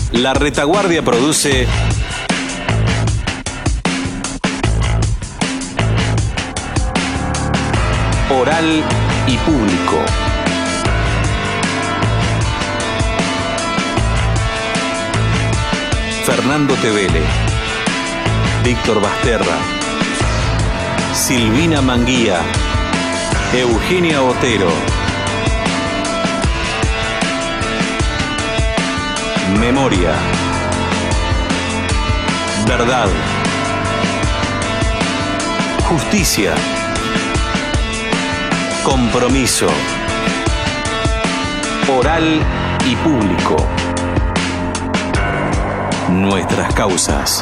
La Retaguardia produce Oral y Público. Fernando Tevele, Víctor Basterra, Silvina Manguía, Eugenia Otero. Memoria, verdad, justicia, compromiso, oral y público. Nuestras causas.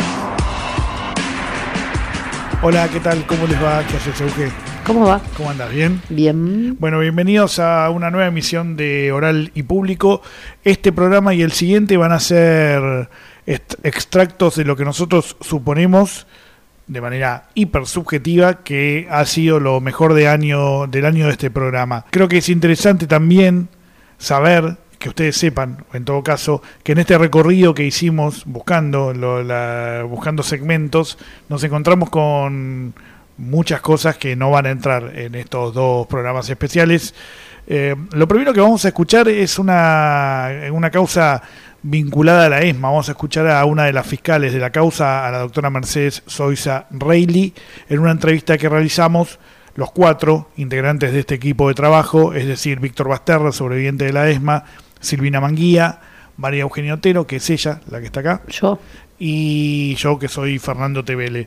Hola, ¿qué tal? ¿Cómo les va? ¿Qué haces, Euge? ¿Cómo va? ¿Cómo andas? ¿Bien? Bien. Bueno, bienvenidos a una nueva emisión de Oral y Público. Este programa y el siguiente van a ser extractos de lo que nosotros suponemos, de manera hiper subjetiva, que ha sido lo mejor del año de este programa. Creo que es interesante también saber, que ustedes sepan, en todo caso, que en este recorrido que hicimos buscando segmentos, nos encontramos con muchas cosas que no van a entrar en estos dos programas especiales. Lo primero que vamos a escuchar es una causa vinculada a la ESMA. Vamos a escuchar a una de las fiscales de la causa, a la doctora Mercedes Soiza Reilly, en una entrevista que realizamos los 4 integrantes de este equipo de trabajo, es decir, Víctor Basterra, sobreviviente de la ESMA, Silvina Manguía, María Eugenia Otero, que es ella, la que está acá. Yo. Y yo, que soy Fernando Tevele.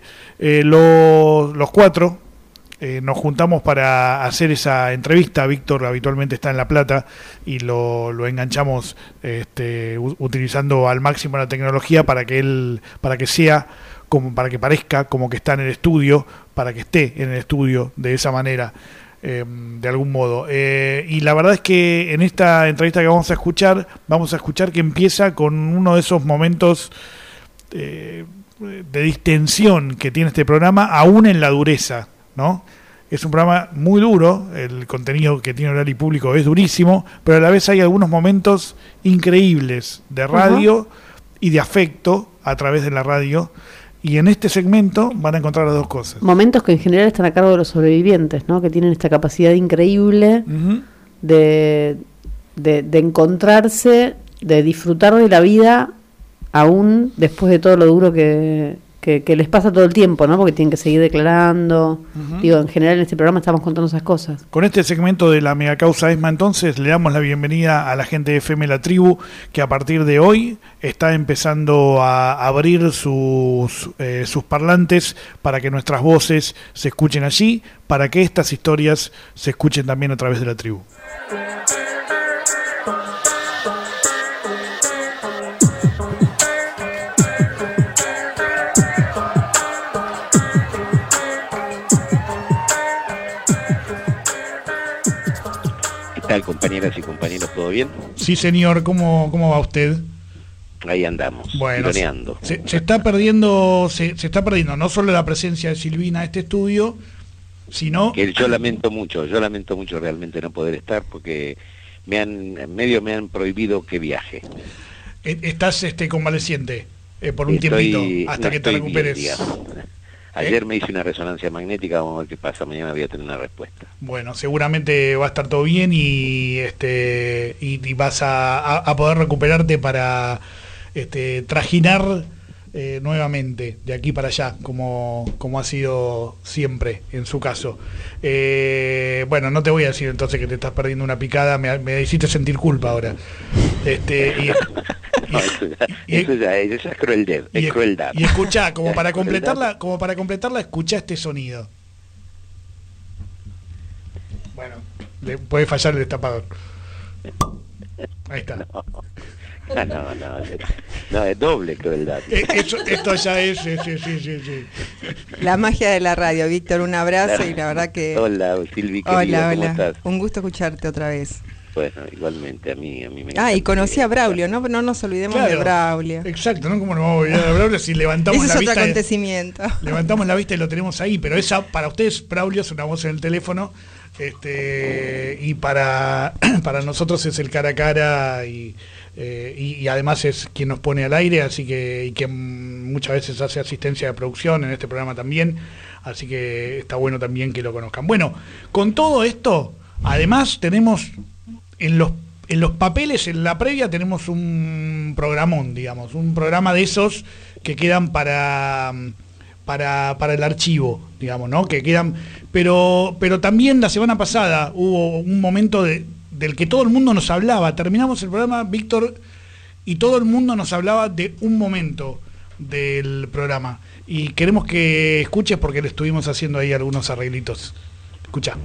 Los 4 nos juntamos para hacer esa entrevista. Víctor habitualmente está en La Plata y lo enganchamos utilizando al máximo la tecnología para que parezca como que está en el estudio, para que esté en el estudio de esa manera, de algún modo. Y la verdad es que en esta entrevista que vamos a escuchar que empieza con uno de esos momentos de distensión que tiene este programa, aún en la dureza, ¿no? Es un programa muy duro, el contenido que tiene Oral y Público es durísimo, pero a la vez hay algunos momentos increíbles de radio y de afecto a través de la radio, y en este segmento van a encontrar las dos cosas. Momentos que en general están a cargo de los sobrevivientes, ¿no? Que tienen esta capacidad increíble de encontrarse, de disfrutar de la vida aún después de todo lo duro que les pasa todo el tiempo, ¿no? Porque tienen que seguir declarando. Digo, en general en este programa estamos contando esas cosas. Con este segmento de la megacausa ESMA, entonces, le damos la bienvenida a la gente de FM La Tribu, que a partir de hoy está empezando a abrir sus parlantes para que nuestras voces se escuchen allí, para que estas historias se escuchen también a través de La Tribu. ¿Qué tal, compañeras y compañeros? ¿Todo bien? Sí, señor. ¿Cómo va usted? Ahí andamos, bueno, tironeando. Se está perdiendo no solo la presencia de Silvina en este estudio, sino que yo lamento mucho realmente no poder estar, porque me han prohibido que viaje. Estás convaleciente por un tiempito hasta que te recuperes. Bien, ayer me hice una resonancia magnética, vamos a ver qué pasa, mañana voy a tener una respuesta. Bueno, seguramente va a estar todo bien y vas a poder recuperarte para trajinar nuevamente de aquí para allá, como ha sido siempre en su caso. Bueno, no te voy a decir entonces que te estás perdiendo una picada, me hiciste sentir culpa ahora. Eso ya es crueldad. Es crueldad. Y escuchá, como para completarla, escuchá este sonido. Bueno, le puede fallar el destapador. Ahí está. No, es doble crueldad. Esto ya es, sí. La magia de la radio, Víctor, un abrazo y la verdad que... Hola, Silvi, querida, ¿cómo estás? Un gusto escucharte otra vez. Bueno, igualmente, a mí me encanta. Y conocí a Braulio, no nos olvidemos de Braulio. Exacto, ¿no? ¿Cómo nos vamos a olvidar de Braulio si levantamos Ese la es vista? Otro acontecimiento. Levantamos la vista y lo tenemos ahí, pero para ustedes, Braulio es una voz en el teléfono Y para nosotros es el cara a cara y además es quien nos pone al aire, así que, y que muchas veces hace asistencia de producción en este programa también, así que está bueno también que lo conozcan. Bueno, con todo esto, además tenemos en los papeles, en la previa, tenemos un programón, digamos, un programa de esos que quedan para el archivo, digamos, ¿no? Que quedan, pero también la semana pasada hubo un momento del que todo el mundo nos hablaba. Terminamos el programa, Víctor, y todo el mundo nos hablaba de un momento del programa. Y queremos que escuches porque le estuvimos haciendo ahí algunos arreglitos. Escucha.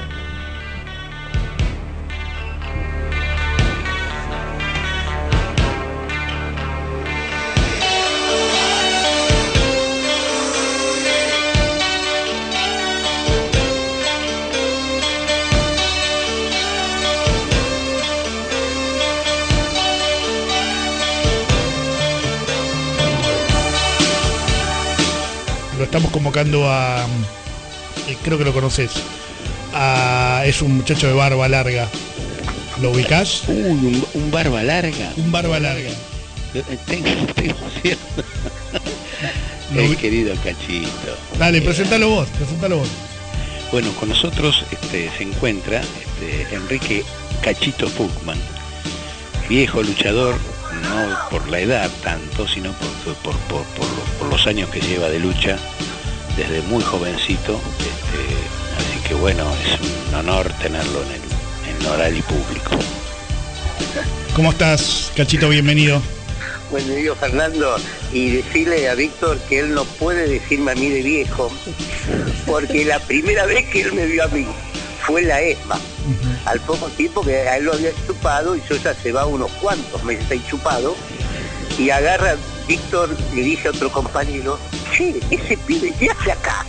Lo estamos convocando a... creo que lo conoces. Es un muchacho de barba larga. ¿Lo ubicás? Uy, un barba larga. Un barba larga. Tengo cierto. El querido Cachito. Dale, presentalo vos. Bueno, con nosotros se encuentra Enrique Cachito Puchman, viejo luchador, no por la edad tanto, sino por los años que lleva de lucha desde muy jovencito, así que bueno, es un honor tenerlo en Oral y Público. ¿Cómo estás, Cachito? Bienvenido. Bueno, digo, Fernando, y decirle a Víctor que él no puede decirme a mí de viejo, porque la primera vez que él me vio a mí fue en la ESMA. Al poco tiempo que a él lo había chupado y yo ya se va unos cuantos meses ahí chupado, y agarra Víctor, le dice a otro compañero, che, ese pibe, ¿qué hace acá?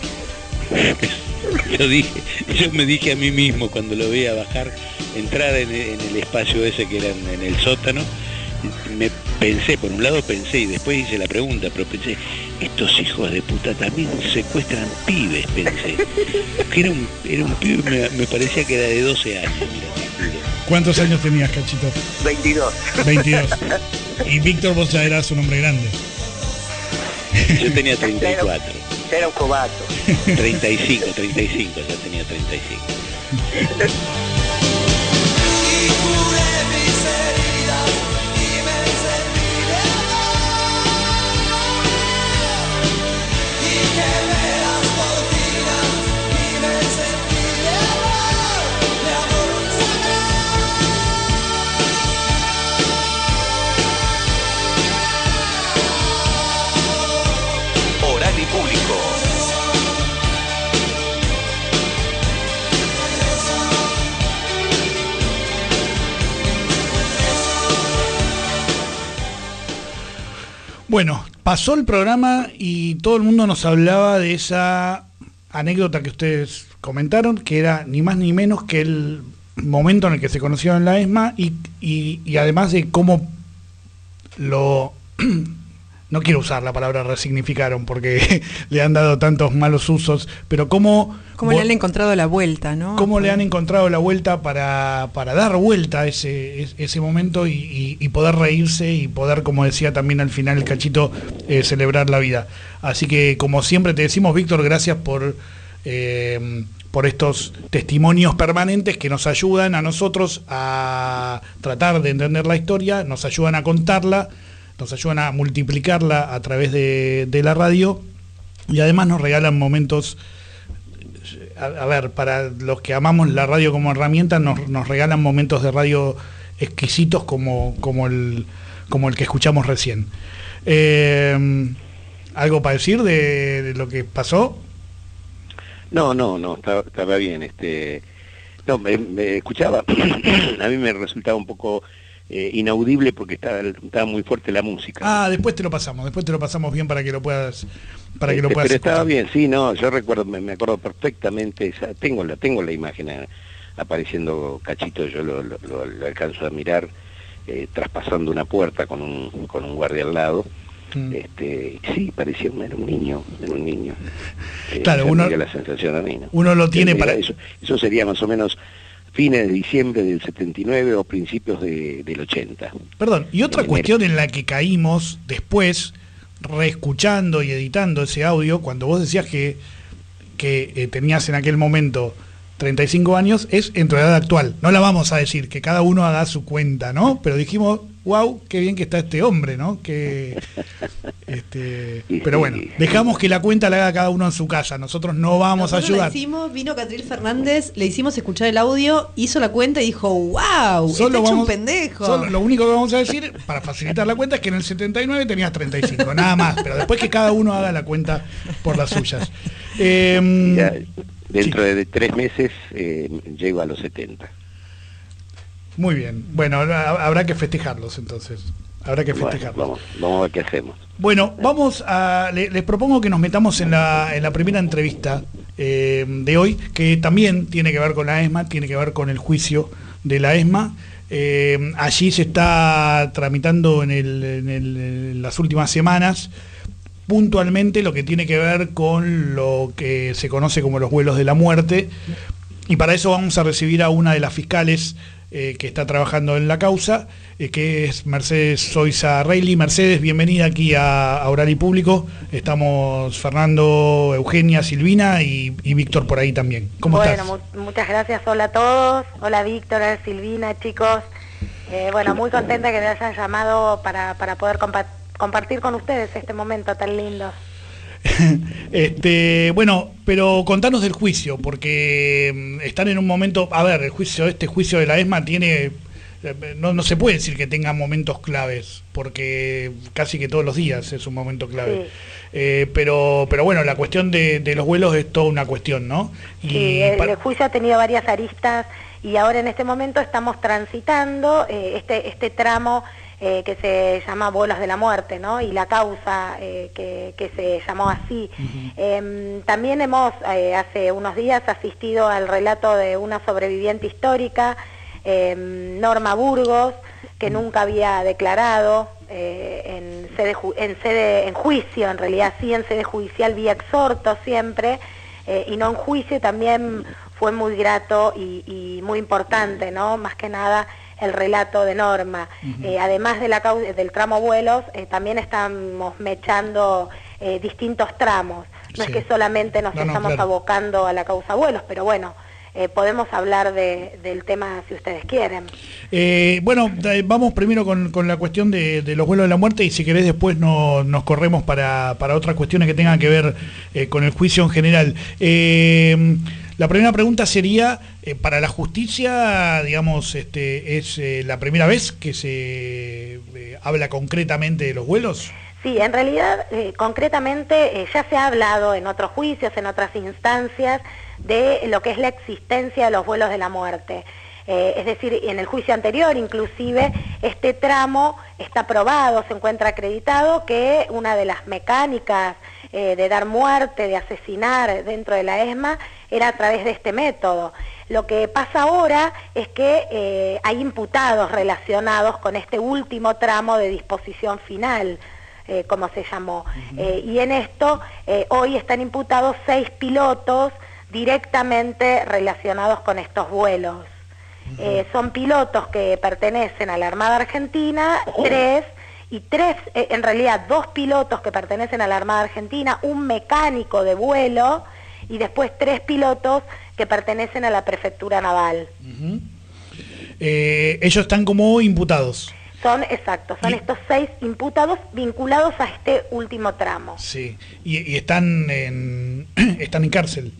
Yo me dije a mí mismo cuando lo veía bajar, entrar en el espacio ese que era en el sótano, por un lado pensé y después hice la pregunta, pero pensé, estos hijos de puta también secuestran pibes, pensé. Que era un pibe, me parecía que era de 12 años, mira, te juro. ¿Cuántos años tenías, Cachito? 22. 22. Y Víctor, vos ya eras un hombre grande. Yo tenía 34. Ya era un cobato. 35, ya tenía 35. Oral y Público. Bueno, pasó el programa y todo el mundo nos hablaba de esa anécdota que ustedes comentaron, que era ni más ni menos que el momento en el que se conocieron en la ESMA y además de cómo lo... No quiero usar la palabra resignificaron porque le han dado tantos malos usos, pero cómo le han encontrado la vuelta, ¿no? Cómo le han encontrado la vuelta para dar vuelta a ese momento y poder reírse y poder, como decía también al final el Cachito, celebrar la vida. Así que, como siempre te decimos, Víctor, gracias por estos testimonios permanentes que nos ayudan a nosotros a tratar de entender la historia, nos ayudan a contarla, nos ayudan a multiplicarla a través de la radio y además nos regalan momentos, a ver, para los que amamos la radio como herramienta, nos regalan momentos de radio exquisitos como el que escuchamos recién. ¿Algo para decir de lo que pasó? No, estaba bien. No, me escuchaba, a mí me resultaba un poco inaudible porque estaba muy fuerte la música. Después te lo pasamos bien para que lo puedas pero escuchar. Estaba bien, sí, no, yo recuerdo, me acuerdo perfectamente, tengo la imagen apareciendo Cachito, yo lo alcanzo a mirar traspasando una puerta con un guardia al lado, Sí, parecía era un niño. Claro, esa uno, me dio la sensación a mí, ¿no? uno lo tiene para... Eso sería más o menos fines de diciembre del 79 o principios del 80. Perdón, y otra cuestión en la que caímos después, reescuchando y editando ese audio, cuando vos decías que tenías en aquel momento 35 años, es en tu edad actual. No la vamos a decir, que cada uno haga su cuenta, ¿no? Pero dijimos, wow, qué bien que está este hombre, ¿no? Pero bueno, dejamos que la cuenta la haga cada uno en su casa. Nosotros no vamos a ayudar. Vino Catril Fernández, le hicimos escuchar el audio, hizo la cuenta y dijo, wow, está hecho un pendejo. Lo único que vamos a decir, para facilitar la cuenta, es que en el 79 tenías 35, nada más. Pero después que cada uno haga la cuenta por las suyas. Ya, dentro de 3 meses llego a los 70. Muy bien. Bueno, habrá que festejarlos entonces. Habrá que festejarlos. Bueno, vamos a ver qué hacemos. Bueno, les propongo que nos metamos en la primera entrevista de hoy, que también tiene que ver con la ESMA, tiene que ver con el juicio de la ESMA. Allí se está tramitando en las últimas semanas puntualmente lo que tiene que ver con lo que se conoce como los vuelos de la muerte, y para eso vamos a recibir a una de las fiscales que está trabajando en la causa, que es Mercedes Soiza Reilly. Mercedes, bienvenida aquí a Oral y Público. Estamos Fernando, Eugenia, Silvina y Víctor por ahí también. ¿Cómo estás? Bueno, muchas gracias. Hola a todos. Hola Víctor, hola Silvina, chicos. Bueno, muy contenta que me hayan llamado para poder compartir con ustedes este momento tan lindo. Bueno, pero contanos del juicio, porque están en un momento, a ver, este juicio de la ESMA tiene, no se puede decir que tenga momentos claves, porque casi que todos los días es un momento clave. Sí. Pero bueno, la cuestión de los vuelos es toda una cuestión, ¿no? Sí, el juicio ha tenido varias aristas y ahora en este momento estamos transitando este tramo que se llama vuelos de la muerte, ¿no? Y la causa que se llamó así. También hemos hace unos días asistido al relato de una sobreviviente histórica, Norma Burgos, que nunca había declarado en juicio, en realidad sí, en sede judicial vía exhorto siempre, y no en juicio. También fue muy grato y muy importante, ¿no? Más que nada el relato de Norma. Además del tramo vuelos, también estamos mechando distintos tramos. No es que solamente nos estamos abocando a la causa vuelos, pero bueno, podemos hablar del tema si ustedes quieren. Bueno, vamos primero con la cuestión de los vuelos de la muerte, y si querés después nos corremos para otras cuestiones que tengan que ver con el juicio en general. La primera pregunta sería, para la justicia, digamos, ¿es la primera vez que se habla concretamente de los vuelos? Sí, en realidad, concretamente, ya se ha hablado en otros juicios, en otras instancias, de lo que es la existencia de los vuelos de la muerte. Es decir, en el juicio anterior, inclusive, este tramo está probado, se encuentra acreditado que una de las mecánicas de dar muerte, de asesinar dentro de la ESMA, era a través de este método. Lo que pasa ahora es que hay imputados relacionados con este último tramo de disposición final, como se llamó. Y en esto, hoy están imputados 6 pilotos directamente relacionados con estos vuelos. Son pilotos que pertenecen a la Armada Argentina, 3, en realidad 2 pilotos que pertenecen a la Armada Argentina, un mecánico de vuelo y después 3 pilotos que pertenecen a la Prefectura Naval. Ellos están como imputados. Son estos 6 imputados vinculados a este último tramo. Sí, y están en cárcel.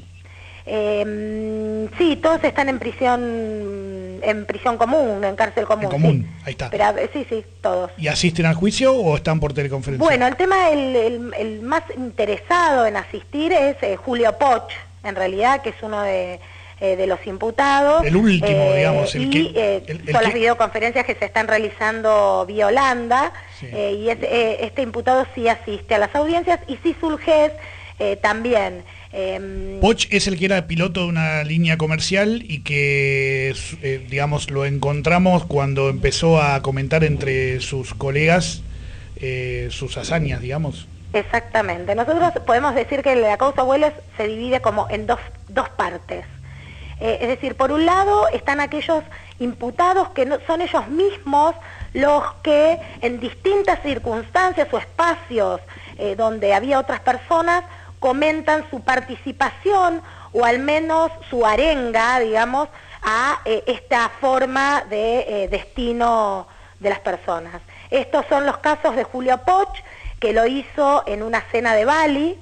Sí, todos están en prisión común, en cárcel común. En común, sí. Ahí está. Pero, sí, todos. ¿Y asisten al juicio o están por teleconferencia? Bueno, el tema, el más interesado en asistir es Julio Poch, en realidad, que es uno de los imputados. El último, digamos. Son las videoconferencias que se están realizando vía Holanda, sí. Y este imputado sí asiste a las audiencias, y Sisul Gess también. Poch es el que era piloto de una línea comercial y que, digamos, lo encontramos cuando empezó a comentar entre sus colegas sus hazañas, digamos. Exactamente. Nosotros podemos decir que la causa Wheeler se divide como en dos partes. Es decir, por un lado están aquellos imputados que no, son ellos mismos los que en distintas circunstancias o espacios donde había otras personas comentan su participación o al menos su arenga, digamos, a esta forma de destino de las personas. Estos son los casos de Julio Poch, que lo hizo en una cena de Bali,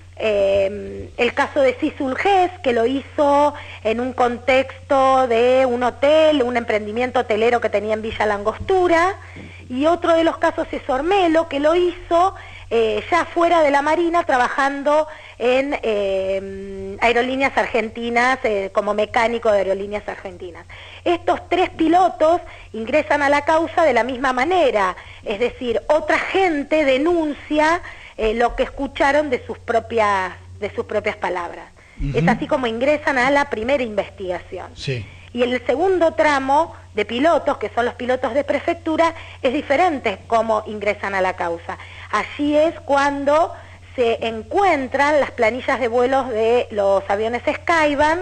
el caso de Sisul Gess, que lo hizo en un contexto de un hotel, un emprendimiento hotelero que tenía en Villa Langostura, y otro de los casos es Ormelo, que lo hizo ya fuera de la Marina, trabajando en Aerolíneas Argentinas, como mecánico de Aerolíneas Argentinas. Estos tres pilotos ingresan a la causa de la misma manera, es decir, otra gente denuncia lo que escucharon de sus propias palabras. Es así como ingresan a la primera investigación. Sí. Y el segundo tramo de pilotos, que son los pilotos de prefectura, es diferente cómo ingresan a la causa. Allí es cuando se encuentran las planillas de vuelos de los aviones Skyvan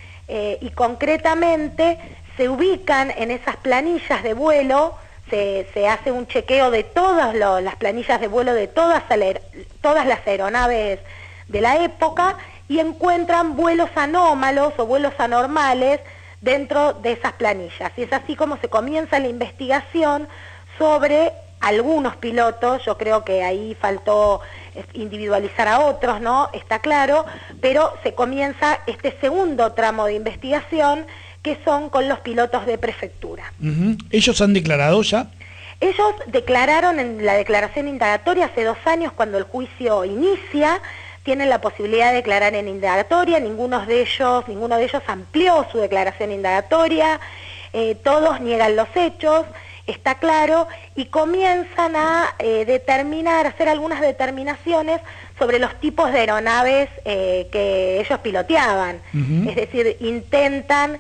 y concretamente se ubican en esas planillas de vuelo, se hace un chequeo de todas las planillas de vuelo de todas las aeronaves de la época y encuentran vuelos anómalos o vuelos anormales dentro de esas planillas. Y es así como se comienza la investigación sobre algunos pilotos. Yo creo que ahí faltó individualizar a otros, ¿no? Está claro, pero se comienza este segundo tramo de investigación, que son con los pilotos de prefectura. ¿Ellos han declarado ya? Ellos declararon en la declaración indagatoria hace 2 años, cuando el juicio inicia. Tienen la posibilidad de declarar en indagatoria, ninguno de ellos amplió su declaración indagatoria, todos niegan los hechos, está claro, y comienzan a hacer algunas determinaciones sobre los tipos de aeronaves que ellos piloteaban. Es decir, intentan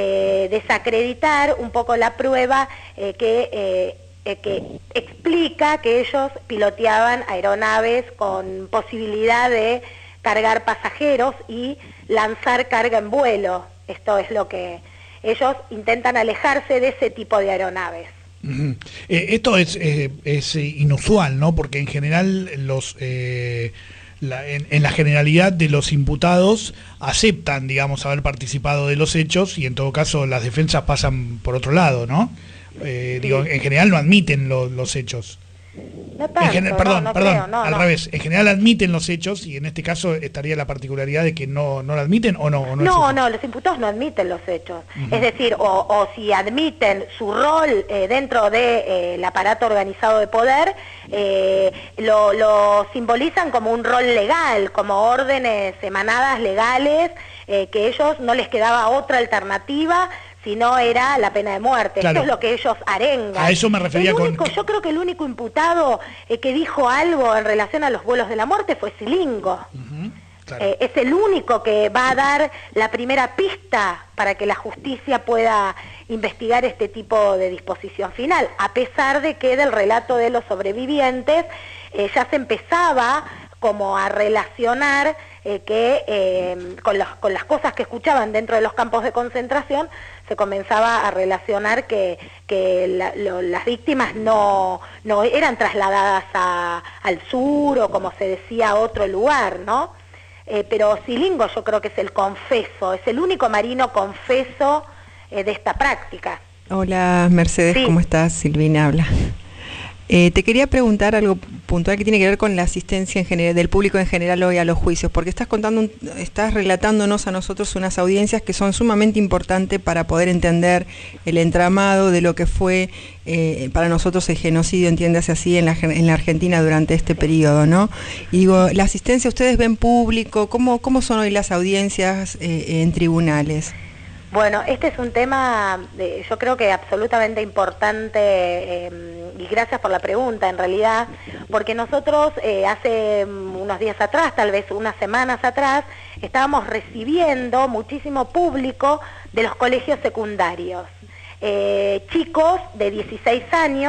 desacreditar un poco la prueba que explica que ellos piloteaban aeronaves con posibilidad de cargar pasajeros y lanzar carga en vuelo. Esto es lo que ellos intentan alejarse de ese tipo de aeronaves. Esto es inusual, ¿no? Porque en general en la generalidad de los imputados aceptan, digamos, haber participado de los hechos y en todo caso las defensas pasan por otro lado, ¿no? Digo, en general no admiten los hechos. No tanto, perdón, al revés. En general admiten los hechos y en este caso estaría la particularidad de que no lo admiten o no. No, los imputados no admiten los hechos. Es decir, o si admiten su rol dentro del aparato organizado de poder, lo simbolizan como un rol legal, como órdenes emanadas legales, que ellos no les quedaba otra alternativa, si no era la pena de muerte. Claro. Esto es lo que ellos arengan. A eso me refería Yo creo que el único imputado que dijo algo en relación a los vuelos de la muerte fue Silingo. Claro. Es el único que va a dar la primera pista para que la justicia pueda investigar este tipo de disposición final, a pesar de que del relato de los sobrevivientes ya se empezaba como a relacionar con las cosas que escuchaban dentro de los campos de concentración, se comenzaba a relacionar que las víctimas no eran trasladadas al sur o, como se decía, a otro lugar, ¿no? Pero Silingo yo creo que es el confeso, es el único marino confeso de esta práctica. Hola Mercedes, sí. ¿Cómo estás? Silvina habla. Te quería preguntar algo puntual que tiene que ver con la asistencia en general, del público en general hoy a los juicios, porque estás relatándonos a nosotros unas audiencias que son sumamente importantes para poder entender el entramado de lo que fue para nosotros el genocidio, entiéndase así, en la Argentina durante este periodo, ¿no? Y digo, la asistencia, ¿ustedes ven público? ¿Cómo son hoy las audiencias en tribunales? Bueno, este es un tema, yo creo que absolutamente importante, y gracias por la pregunta en realidad, porque nosotros hace unos días atrás, tal vez unas semanas atrás, estábamos recibiendo muchísimo público de los colegios secundarios. Chicos de 16 años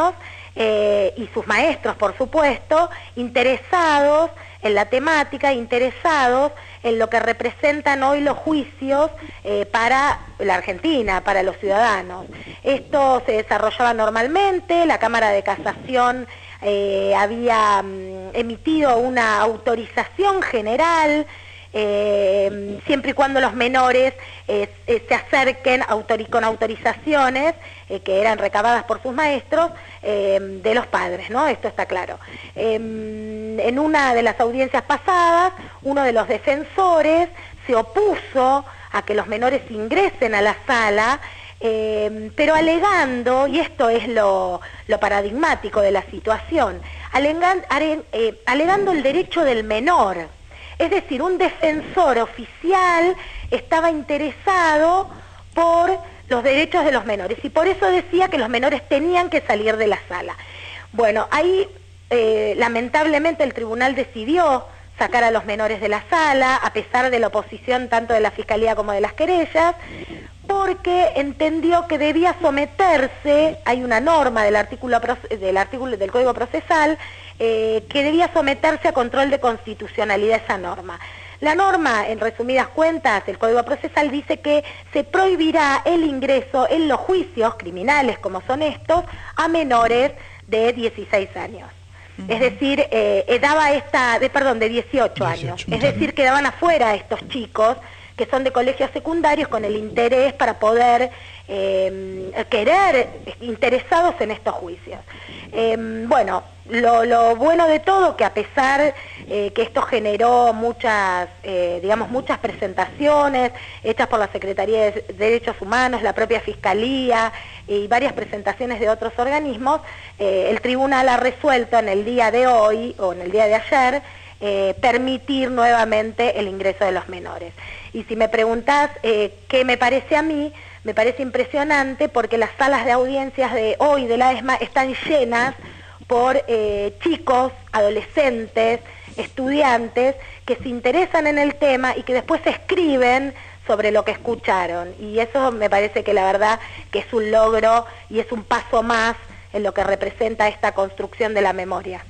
y sus maestros, por supuesto, interesados en la temática, interesados en lo que representan hoy los juicios para la Argentina, para los ciudadanos. Esto se desarrollaba normalmente, la Cámara de Casación había emitido una autorización general, siempre y cuando los menores se acerquen con autorizaciones que eran recabadas por sus maestros de los padres, ¿no? Esto está claro. En una de las audiencias pasadas, uno de los defensores se opuso a que los menores ingresen a la sala, pero alegando, y esto es lo paradigmático de la situación, alegando el derecho del menor. Es decir, un defensor oficial estaba interesado por los derechos de los menores y por eso decía que los menores tenían que salir de la sala. Bueno, ahí lamentablemente el tribunal decidió sacar a los menores de la sala, a pesar de la oposición tanto de la Fiscalía como de las querellas, porque entendió que debía someterse, hay una norma del del Código Procesal, que debía someterse a control de constitucionalidad esa norma. La norma, en resumidas cuentas, el Código Procesal dice que se prohibirá el ingreso en los juicios criminales, como son estos, a menores de 16 años. Es decir, de 18 años. Es decir, quedaban afuera estos chicos que son de colegios secundarios con el interés para poder interesados en estos juicios. Bueno, lo bueno de todo, que a pesar que esto generó muchas presentaciones hechas por la Secretaría de Derechos Humanos, la propia Fiscalía y varias presentaciones de otros organismos, el tribunal ha resuelto en el día de hoy o en el día de ayer permitir nuevamente el ingreso de los menores. Y si me preguntás qué me parece a mí, me parece impresionante porque las salas de audiencias de hoy de la ESMA están llenas por chicos, adolescentes, estudiantes que se interesan en el tema y que después escriben sobre lo que escucharon. Y eso me parece que la verdad que es un logro y es un paso más en lo que representa esta construcción de la memoria.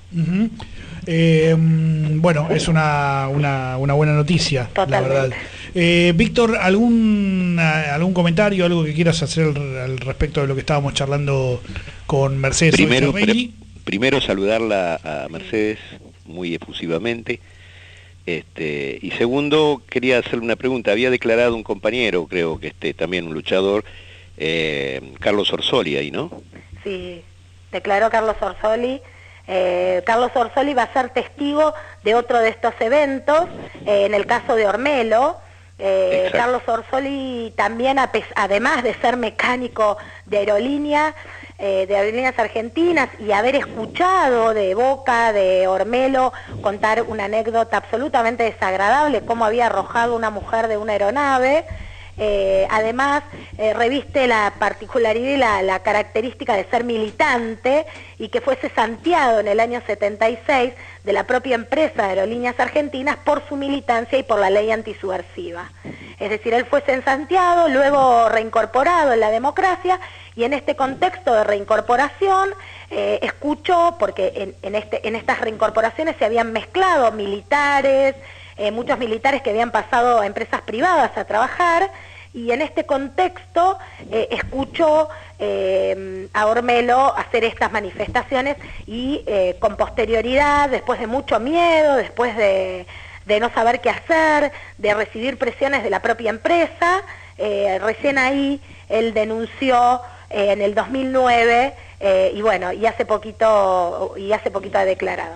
Bueno, es una buena noticia, totalmente. La verdad. Víctor, ¿algún comentario, algo que quieras hacer al respecto de lo que estábamos charlando con Mercedes? Primero saludarla a Mercedes muy efusivamente, y segundo quería hacerle una pregunta. Había declarado un compañero, creo que también un luchador, Carlos Orsoli ahí, ¿no? Sí, declaró Carlos Orsoli. Carlos Orsoli va a ser testigo de otro de estos eventos, en el caso de Ormelo. Carlos Orsoli también, además de ser mecánico de aerolíneas argentinas y haber escuchado de boca de Ormelo contar una anécdota absolutamente desagradable, cómo había arrojado una mujer de una aeronave, además reviste la particularidad y la característica de ser militante y que fue cesanteado en el año 76 de la propia empresa de Aerolíneas Argentinas por su militancia y por la ley antisubversiva. Es decir, él fue cesanteado, luego reincorporado en la democracia, y en este contexto de reincorporación escuchó, porque en estas reincorporaciones se habían mezclado militares, muchos militares que habían pasado a empresas privadas a trabajar, y en este contexto escuchó a Ormelo hacer estas manifestaciones y con posterioridad, después de mucho miedo, después de no saber qué hacer, de recibir presiones de la propia empresa, recién ahí él denunció en el 2009 y bueno, y hace poquito ha declarado.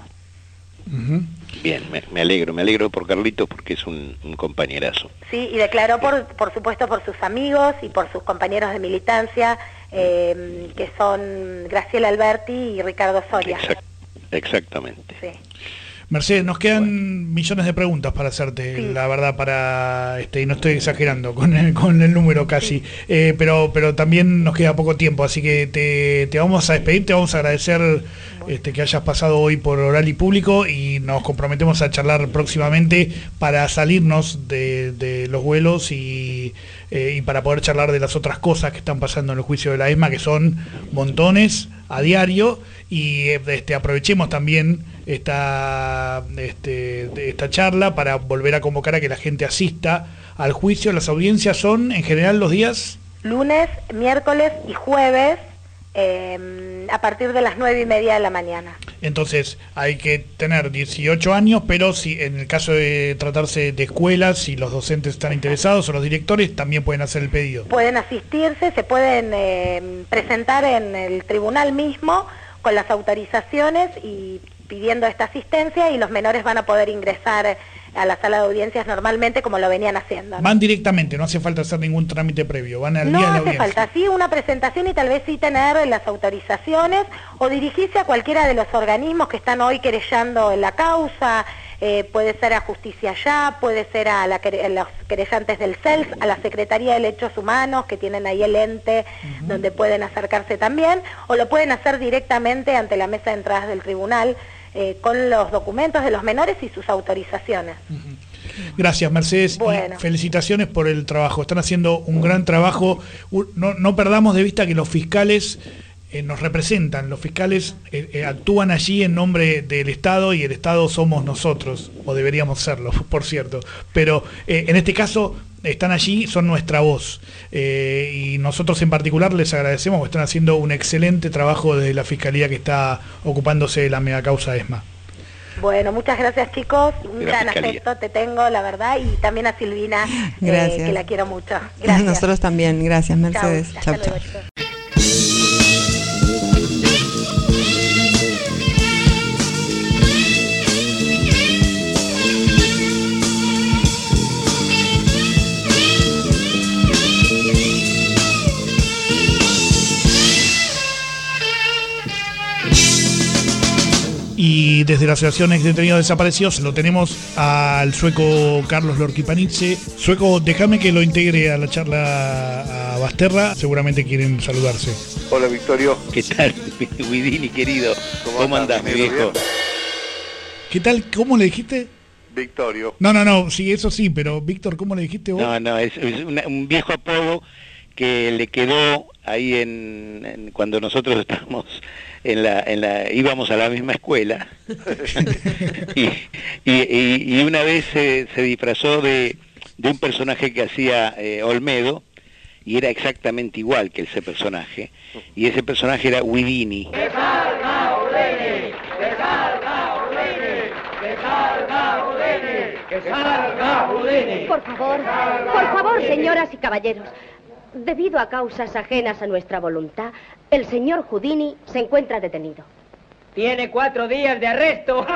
Bien, me alegro por Carlitos porque es un compañerazo. Sí, y declaró por supuesto por sus amigos y por sus compañeros de militancia, que son Graciela Alberti y Ricardo Soria. Exactamente. Sí. Mercedes, nos quedan millones de preguntas para hacerte, sí. La verdad, y no estoy exagerando con el número casi, sí. Pero también nos queda poco tiempo, así que te vamos a despedir, te vamos a agradecer que hayas pasado hoy por Oral y Público, y nos comprometemos a charlar próximamente para salirnos de los vuelos y para poder charlar de las otras cosas que están pasando en el juicio de la ESMA, que son montones. a diario, y aprovechemos también esta charla para volver a convocar a que la gente asista al juicio. Las audiencias son en general los días lunes, miércoles y jueves, a partir de las 9:30 de la mañana. Entonces hay que tener 18 años, pero si en el caso de tratarse de escuelas, si los docentes están interesados o los directores, también pueden hacer el pedido. Pueden asistirse, se pueden presentar en el tribunal mismo con las autorizaciones y pidiendo esta asistencia, y los menores van a poder ingresar a la sala de audiencias normalmente como lo venían haciendo, ¿no? Van directamente, no hace falta hacer ningún trámite previo, van al día de la audiencia. No hace falta, sí, una presentación y tal vez sí tener las autorizaciones, o dirigirse a cualquiera de los organismos que están hoy querellando en la causa. Puede ser a Justicia Ya, puede ser a los querellantes del CELS, a la Secretaría de Derechos Humanos, que tienen ahí el ente donde pueden acercarse también, o lo pueden hacer directamente ante la mesa de entradas del tribunal, con los documentos de los menores y sus autorizaciones. Gracias, Mercedes. Bueno. Y felicitaciones por el trabajo. Están haciendo un gran trabajo. No perdamos de vista que los fiscales nos representan. Los fiscales actúan allí en nombre del Estado, y el Estado somos nosotros, o deberíamos serlo, por cierto. Pero en este caso están allí, son nuestra voz. Y nosotros en particular les agradecemos, porque están haciendo un excelente trabajo desde la Fiscalía que está ocupándose de la mega causa ESMA. Bueno, muchas gracias, chicos. Un gran afecto te tengo, la verdad, y también a Silvina, que la quiero mucho. Gracias. Nosotros también. Gracias, Mercedes. Chau, chau. Y desde la Asociación Ex Detenidos Desaparecidos lo tenemos al sueco Carlos Lorquipanidze. Sueco, déjame que lo integre a la charla a Basterra, seguramente quieren saludarse. Hola, Victorio. ¿Qué tal, Guidini, querido? ¿Cómo andás, mi viejo? ¿Qué tal? ¿Cómo le dijiste? Victorio. No, sí, eso sí, pero Víctor, ¿cómo le dijiste vos? No, es un viejo apodo que le quedó ahí cuando nosotros estábamos íbamos a la misma escuela y una vez se disfrazó de un personaje que hacía Olmedo, y era exactamente igual que ese personaje, y ese personaje era Guidini. ¡Que salga Udeni! ¡Que salga Udeni! ¡Que salga Udeni! ¡Que salga Udeni! Por favor, señoras y caballeros, debido a causas ajenas a nuestra voluntad, el señor Houdini se encuentra detenido. Tiene 4 días de arresto.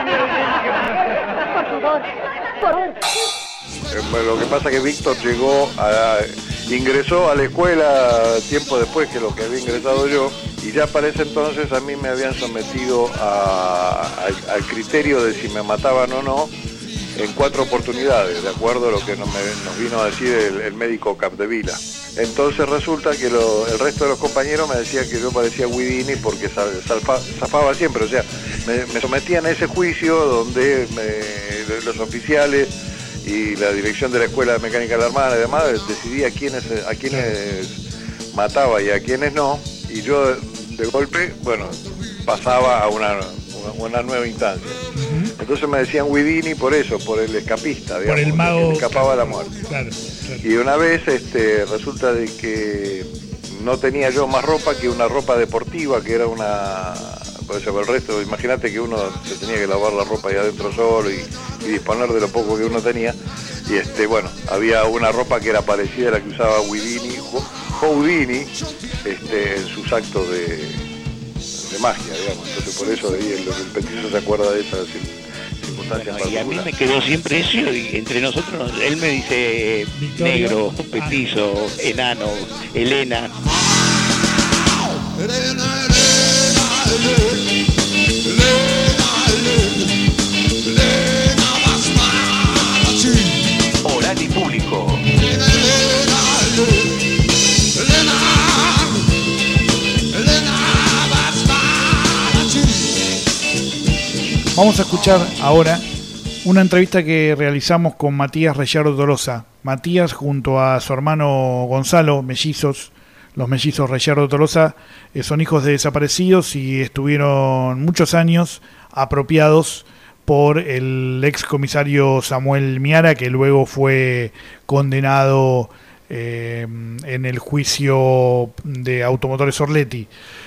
Por favor. Lo que pasa es que Víctor ingresó a la escuela tiempo después que lo que había ingresado yo, y ya para ese entonces a mí me habían sometido al criterio de si me mataban o no en 4 oportunidades, de acuerdo a lo que nos vino a decir el médico Capdevila. Entonces resulta que el resto de los compañeros me decían que yo parecía Guidini porque zafaba siempre, o sea, me sometían a ese juicio donde los oficiales y la dirección de la Escuela de Mecánica de la Armada y demás decidía a quiénes mataba y a quiénes no, y yo de golpe, pasaba a una nueva instancia. Entonces me decían Guidini por eso, por el escapista, digamos, por el mago que escapaba a la muerte. Claro. Y una vez resulta de que no tenía yo más ropa que una ropa deportiva, que era por eso el resto, imagínate que uno se tenía que lavar la ropa ahí adentro solo y disponer de lo poco que uno tenía, y había una ropa que era parecida a la que usaba Houdini en sus actos de magia, digamos. Entonces por eso el petiso se acuerda de esas circunstancias. Y a mí me quedó siempre eso, y entre nosotros él me dice Victorio, negro, petizo, enano, Elena. Oral y Público. Vamos a escuchar ahora una entrevista que realizamos con Matías Reyardo Tolosa. Matías, junto a su hermano Gonzalo, mellizos, los mellizos Reyardo Tolosa, son hijos de desaparecidos y estuvieron muchos años apropiados por el ex comisario Samuel Miara, que luego fue condenado en el juicio de Automotores Orletti.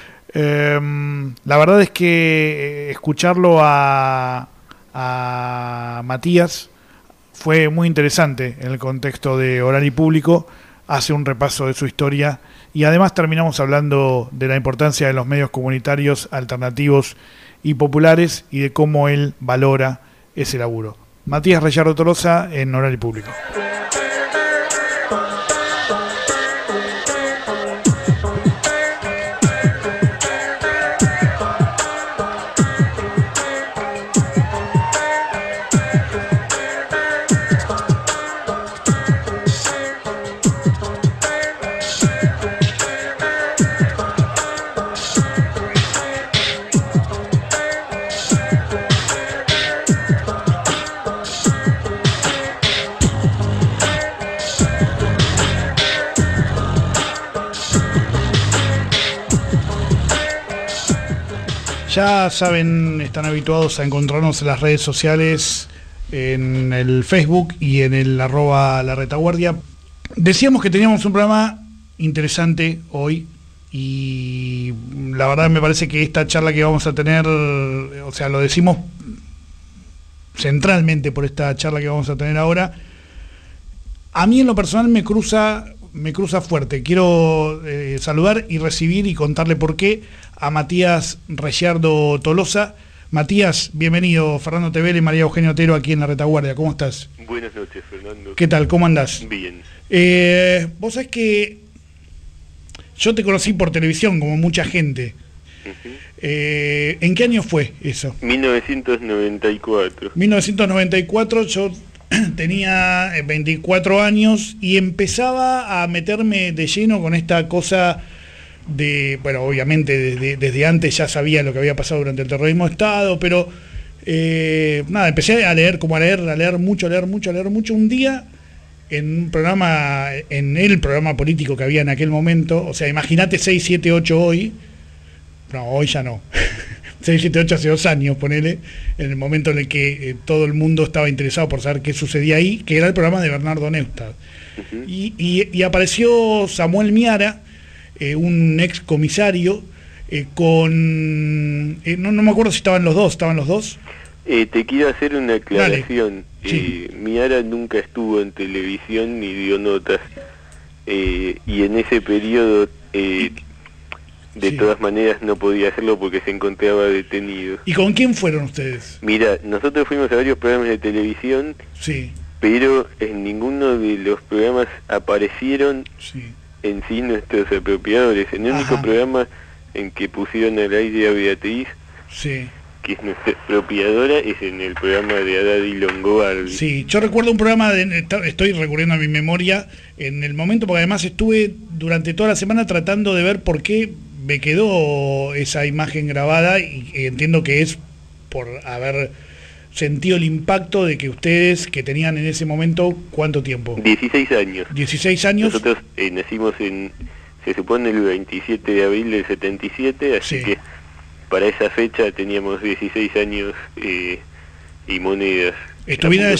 La verdad es que escucharlo a Matías fue muy interesante en el contexto de Oral y Público. Hace un repaso de su historia y además terminamos hablando de la importancia de los medios comunitarios alternativos y populares y de cómo él valora ese laburo. Matías Reyardo Tolosa en Oral y Público. Ya saben, están habituados a encontrarnos en las redes sociales, en el Facebook y en el @laretaguardia. Decíamos que teníamos un programa interesante hoy y la verdad me parece que esta charla que vamos a tener, o sea, lo decimos centralmente por esta charla que vamos a tener ahora, a mí en lo personal me cruza fuerte. Quiero saludar y recibir y contarle por qué a Matías Reyardo Tolosa. Matías, bienvenido. Fernando Tevele y María Eugenia Otero aquí en La Retaguardia. ¿Cómo estás? Buenas noches, Fernando. ¿Qué tal? ¿Cómo andás? Bien. Vos sabés que yo te conocí por televisión, como mucha gente. Uh-huh. ¿En qué año fue eso? 1994. 1994, yo tenía 24 años y empezaba a meterme de lleno con esta cosa de, bueno, obviamente desde antes ya sabía lo que había pasado durante el terrorismo de Estado, pero nada, empecé a leer mucho. Un día en un programa, en el programa político que había en aquel momento, o sea, imagínate 6, 7, 8 hoy, no, hoy ya no, 6, 7, 8 hace 2 años, ponele, en el momento en el que todo el mundo estaba interesado por saber qué sucedía ahí, que era el programa de Bernardo Neustadt. Uh-huh. Y apareció Samuel Miara, un ex comisario, con... no me acuerdo si estaban los dos. Te quiero hacer una aclaración. Sí. Miara nunca estuvo en televisión ni dio notas. Y en ese periodo... de todas maneras no podía hacerlo porque se encontraba detenido. ¿Y con quién fueron ustedes? Mira, nosotros fuimos a varios programas de televisión, sí, pero en ninguno de los programas aparecieron en sí nuestros apropiadores. El único programa en que pusieron al aire a Beatriz, que es nuestra expropiadora, es en el programa de Haddad y Longobardi. Sí, yo recuerdo un programa, estoy recurriendo a mi memoria, en el momento, porque además estuve durante toda la semana tratando de ver por qué me quedó esa imagen grabada y entiendo que es por haber sentido el impacto de que ustedes, que tenían en ese momento, ¿cuánto tiempo? 16 años. 16 años. Nosotros nacimos se supone el 27 de abril del 77, así que para esa fecha teníamos 16 años y monedas. Estuvieran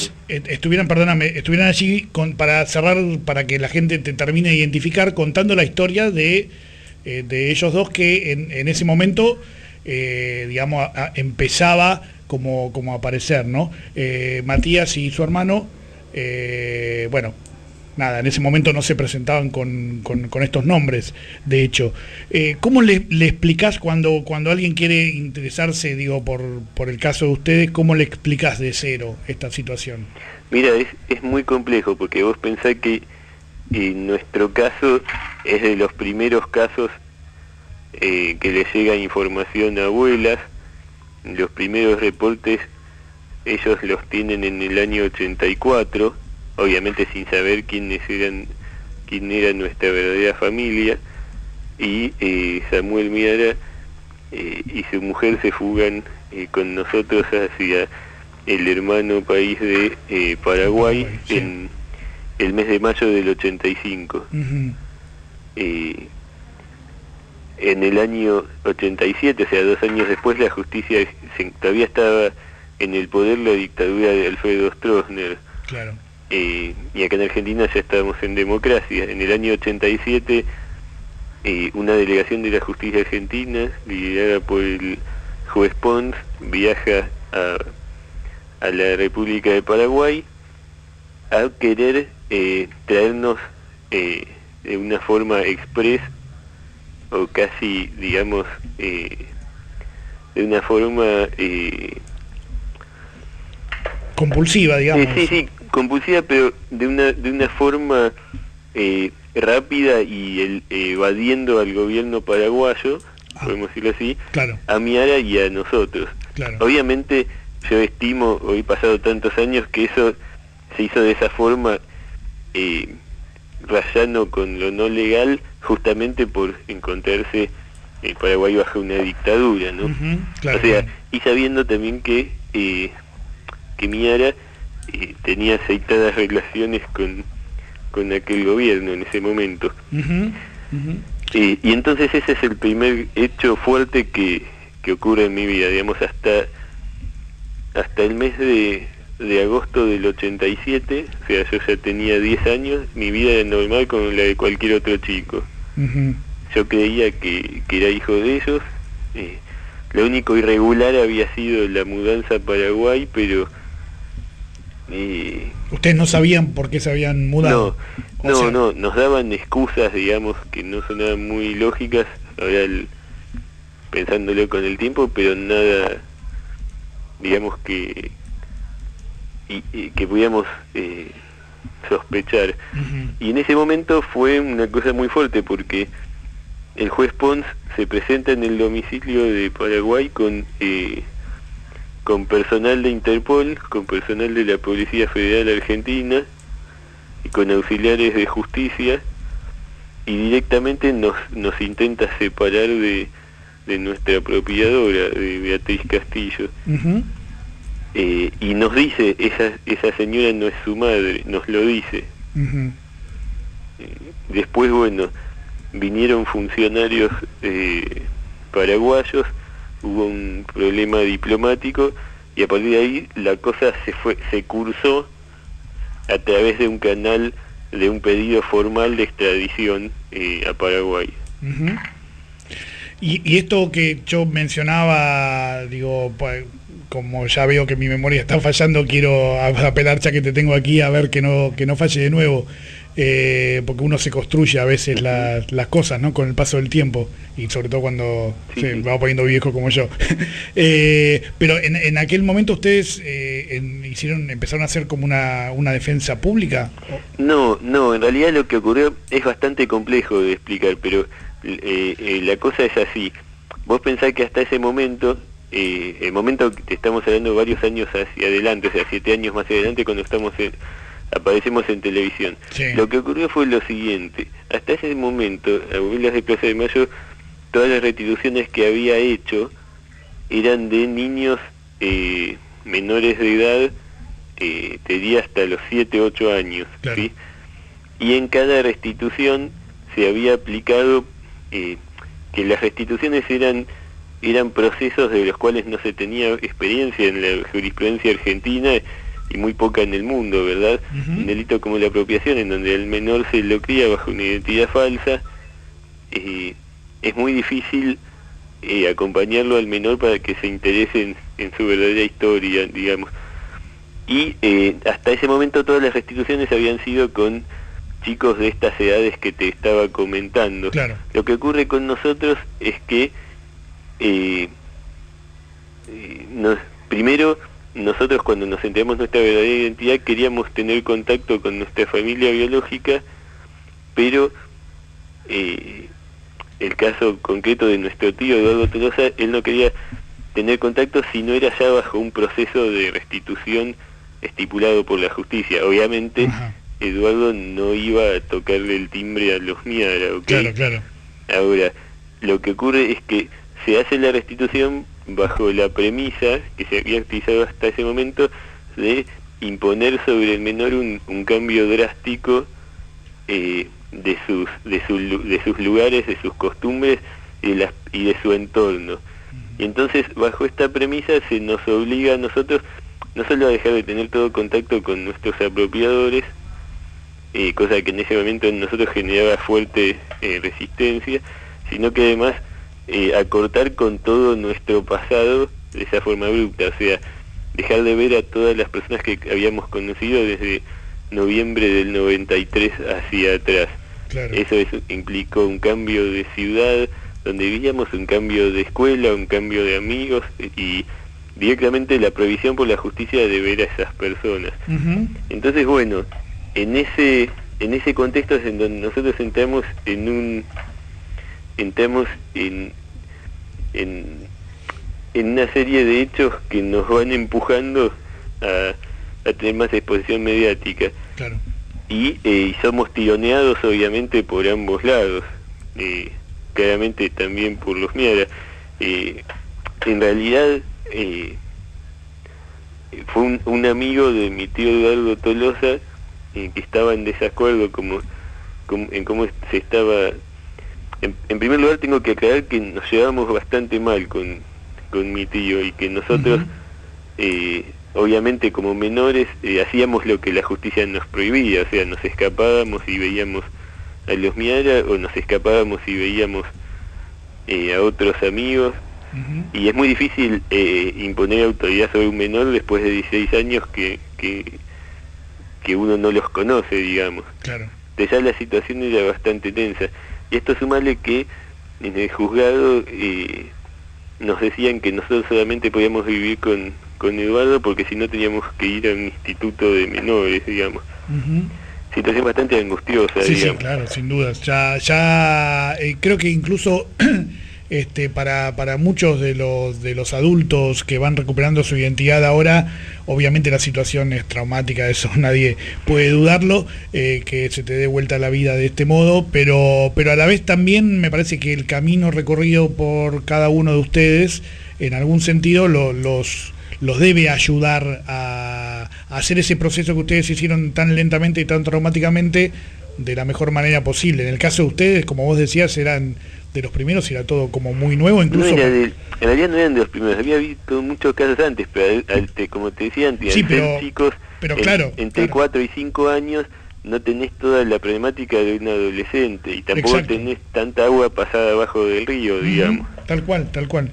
allí para cerrar, para que la gente te termine de identificar, contando la historia de ellos dos que en ese momento, digamos, empezaba como a aparecer, ¿no? Matías y su hermano, bueno, nada, en ese momento no se presentaban con estos nombres, de hecho. ¿Cómo le explicás cuando alguien quiere interesarse, digo, por el caso de ustedes, cómo le explicás de cero esta situación? Mira, es muy complejo, porque vos pensás que nuestro caso es de los primeros casos que le llega información a abuelas. Los primeros reportes ellos los tienen en el año 84, obviamente sin saber quién era nuestra verdadera familia, y Samuel Miara y su mujer se fugan con nosotros hacia el hermano país de Paraguay, en el mes de mayo del 85. en el año 87, o sea, 2 años después, la justicia todavía estaba en el poder la dictadura de Alfredo Stroessner. Claro. Y acá en Argentina ya estábamos en democracia. En el año 87, una delegación de la justicia argentina, liderada por el juez Pons, viaja a la República de Paraguay a querer traernos de una forma express, o casi, digamos, de una forma compulsiva, digamos. Sí, compulsiva, pero de una forma rápida y evadiendo al gobierno paraguayo, podemos decirlo así, claro, a Miara y a nosotros. Claro. Obviamente yo estimo, hoy pasado tantos años, que eso se hizo de esa forma, rayando con lo no legal, justamente por encontrarse el Paraguay bajo una dictadura, ¿no? Claro, o sea, y sabiendo también que Miara tenía aceitadas relaciones con aquel gobierno en ese momento. Y entonces ese es el primer hecho fuerte que ocurre en mi vida, digamos, hasta el mes de agosto del 87, o sea, yo ya tenía 10 años, mi vida era normal como la de cualquier otro chico. Yo creía que era hijo de ellos, lo único irregular había sido la mudanza a Paraguay, pero... ¿Ustedes no sabían por qué se habían mudado? No, nos daban excusas, digamos, que no sonaban muy lógicas, ahora pensándolo con el tiempo, pero nada, digamos, que pudiéramos sospechar. Y en ese momento fue una cosa muy fuerte, porque el juez Pons se presenta en el domicilio de Paraguay con personal de Interpol, con personal de la Policía Federal Argentina y con auxiliares de justicia, y directamente nos intenta separar de nuestra apropiadora, de Beatriz Castillo. Y nos dice, esa señora no es su madre, nos lo dice. Después, bueno, vinieron funcionarios paraguayos, hubo un problema diplomático, y a partir de ahí la cosa se cursó a través de un canal de un pedido formal de extradición a Paraguay. Y esto que yo mencionaba, digo, pues, como ya veo que mi memoria está fallando, quiero apelar, ya que te tengo aquí, a ver que no falle de nuevo, porque uno se construye a veces las cosas, ¿no?, con el paso del tiempo, y sobre todo cuando se va poniendo viejo como yo. Pero en aquel momento ustedes empezaron a hacer como una defensa pública. No, en realidad lo que ocurrió es bastante complejo de explicar, pero la cosa es así. Vos pensás que hasta ese momento, el momento que estamos hablando varios años hacia adelante, o sea, 7 años más adelante, cuando aparecemos en televisión. Lo que ocurrió fue lo siguiente: hasta ese momento, abuelas de Plaza de Mayo, todas las restituciones que había hecho eran de niños menores de edad, te diría hasta los 7, 8 años, claro. ¿Sí? Y en cada restitución se había aplicado que las restituciones eran procesos de los cuales no se tenía experiencia en la jurisprudencia argentina y muy poca en el mundo, ¿verdad? Un delito como la apropiación, en donde al menor se lo cría bajo una identidad falsa, es muy difícil acompañarlo al menor para que se interese en su verdadera historia, digamos. Y hasta ese momento todas las restituciones habían sido con chicos de estas edades que te estaba comentando. Claro. Lo que ocurre con nosotros es que primero, nosotros cuando nos enteramos nuestra verdadera identidad queríamos tener contacto con nuestra familia biológica, pero el caso concreto de nuestro tío Eduardo Tolosa, él no quería tener contacto si no era ya bajo un proceso de restitución estipulado por la justicia. Obviamente Eduardo no iba a tocarle el timbre a los Miara, ¿ok? Claro. Ahora, lo que ocurre es que se hace la restitución bajo la premisa que se había utilizado hasta ese momento de imponer sobre el menor un cambio drástico de sus lugares, de sus costumbres, y de su entorno. Y entonces, bajo esta premisa, se nos obliga a nosotros no solo a dejar de tener todo contacto con nuestros apropiadores, cosa que en ese momento en nosotros generaba fuerte resistencia, sino que además a cortar con todo nuestro pasado de esa forma abrupta, o sea, dejar de ver a todas las personas que habíamos conocido desde noviembre del 93 hacia atrás. Claro. Eso implicó un cambio de ciudad donde vivíamos, un cambio de escuela, un cambio de amigos y directamente la prohibición por la justicia de ver a esas personas. Entonces, bueno, en ese contexto es en donde nosotros entramos en una serie de hechos que nos van empujando a tener más exposición mediática. Claro. Y somos tironeados obviamente por ambos lados, claramente también por los Miara. En realidad fue un amigo de mi tío Eduardo Tolosa que estaba en desacuerdo en cómo se estaba. En primer lugar tengo que aclarar que nos llevamos bastante mal con mi tío y que nosotros obviamente como menores hacíamos lo que la justicia nos prohibía, o sea, nos escapábamos y veíamos a los Miara o nos escapábamos y veíamos a otros amigos. Y es muy difícil imponer autoridad sobre un menor después de 16 años que uno no los conoce, digamos. Claro. Entonces ya la situación era bastante tensa. Y esto sumarle que en el juzgado nos decían que nosotros solamente podíamos vivir con Eduardo porque si no teníamos que ir a un instituto de menores, digamos. Situación bastante angustiosa, digamos. Sí, claro, sin dudas. Ya creo que incluso para muchos de los adultos que van recuperando su identidad ahora, obviamente la situación es traumática, eso nadie puede dudarlo, que se te dé vuelta la vida de este modo, pero a la vez también me parece que el camino recorrido por cada uno de ustedes, en algún sentido, los debe ayudar a hacer ese proceso que ustedes hicieron tan lentamente y tan traumáticamente de la mejor manera posible. En el caso de ustedes, como vos decías, eran de los primeros, era todo como muy nuevo, incluso... en realidad no eran de los primeros, había visto muchos casos antes, pero como te decía antes, sí, pero chicos, claro, entre 4 y 5 años no tenés toda la problemática de un adolescente y tampoco tenés tanta agua pasada abajo del río, digamos. Tal cual.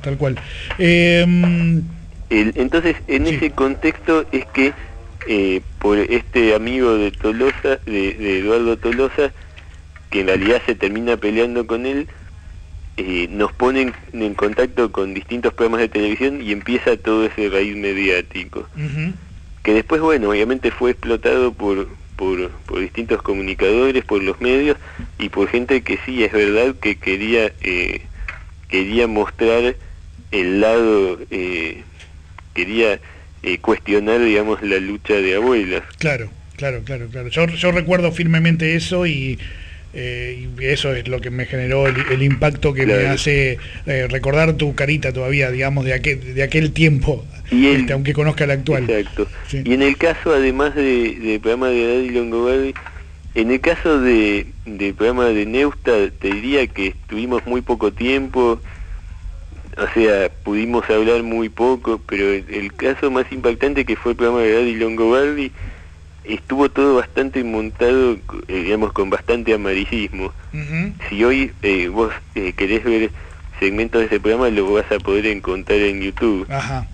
Entonces, en ese contexto es que por este amigo de Tolosa, de Eduardo Tolosa, que en realidad se termina peleando con él, nos ponen en contacto con distintos programas de televisión y empieza todo ese raíz mediático, que después, bueno, obviamente fue explotado por distintos comunicadores, por los medios y por gente que sí, es verdad que quería mostrar el lado, quería cuestionar, digamos, la lucha de abuelas. Claro. Yo recuerdo firmemente eso y eso es lo que me generó el impacto que me hace recordar tu carita todavía, digamos, de aquel tiempo, aunque conozca la actual. Exacto. Sí. Y en el caso, además de programa de Daddy Longobardi, en el caso del programa de Neusta, te diría que estuvimos muy poco tiempo, o sea, pudimos hablar muy poco, pero el caso más impactante, que fue el programa de Daddy Longobardi, estuvo todo bastante montado, digamos, con bastante amarillismo. Si hoy vos querés ver segmentos de ese programa, lo vas a poder encontrar en YouTube.